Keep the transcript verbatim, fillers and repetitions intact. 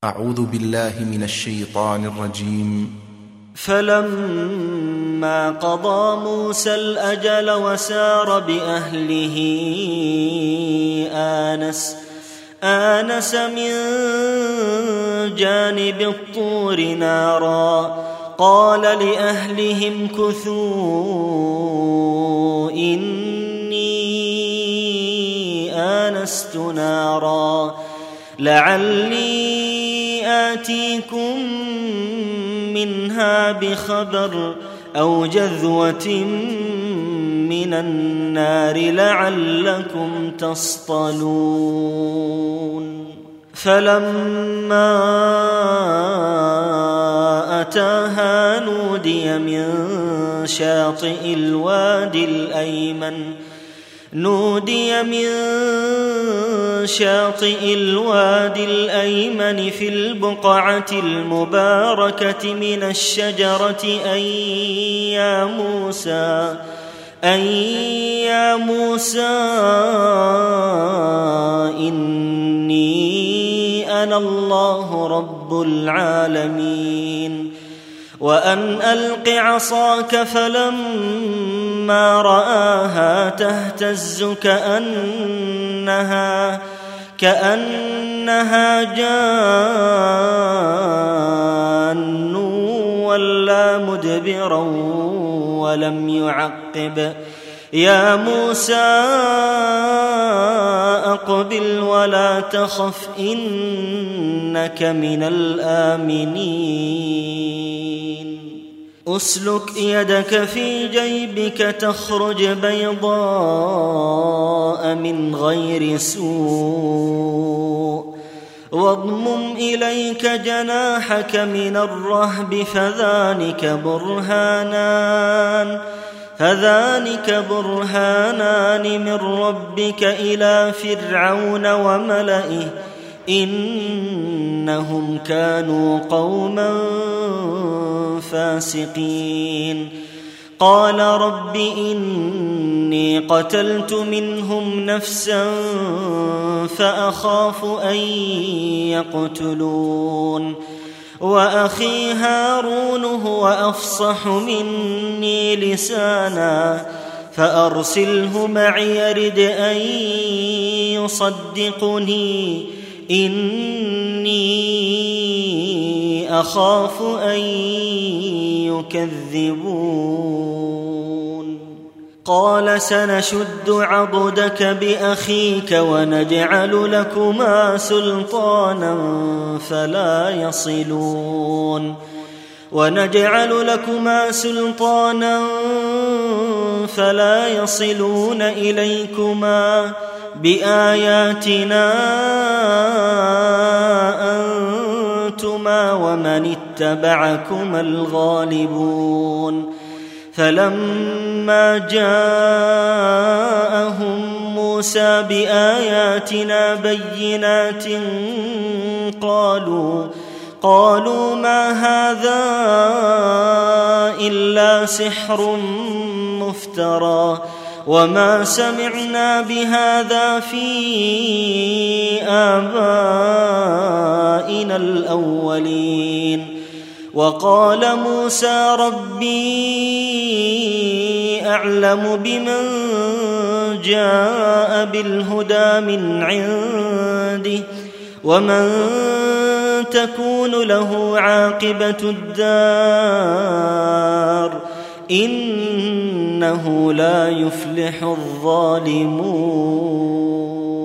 أعوذ بالله من الشيطان الرجيم. فلما قضى موسى الأجل وسار بأهله آنس آنس من جانب الطور نارا قال لأهلهم كثوا إني آنست نارا لعلي آتيكم منها بخبر أو جذوة من النار لعلكم تصطلون. فلما أتاها نودي من شاطئ الوادي الأيمن نودي من شاطئ الوادي الأيمن في البقعة المباركة من الشجرة أن يا موسى أن يا موسى إني أنا الله رب العالمين وأن ألق عصاك فلما رآها تهتز كأنها كأنها جان ولا مدبرا ولم يعقب يا موسى أقبل ولا تخف إنك من الآمنين. أسلك يدك في جيبك تخرج بيضاء من غير سوء واضمم إليك جناحك من الرهب فذلك برهانان فذلك برهانان من ربك إلى فرعون وملئه إنهم كانوا قوما فاسقين. قال رب إني قتلت منهم نفسا فأخاف أن يقتلون وأخي هارون هو أفصح مني لسانا فأرسله معي يرد أن يصدقني إني أخاف أن يكذبون. قال سنشد عضدك بأخيك ونجعل لكما سلطانا فلا يصلون ونجعل لكما سلطانا فلا يصلون إليكما بآياتنا أنتما ومن اتبعكما الغالبون. فلما جاءهم موسى بآياتنا بينات قالوا قالوا ما هذا إلا سحر مفترى وما سمعنا بهذا في آبائنا الأولين. وقال موسى ربي أعلم بمن جاء بالهدى من عنده ومن تكون له عاقبة الدار إنه لا يفلح الظالمون.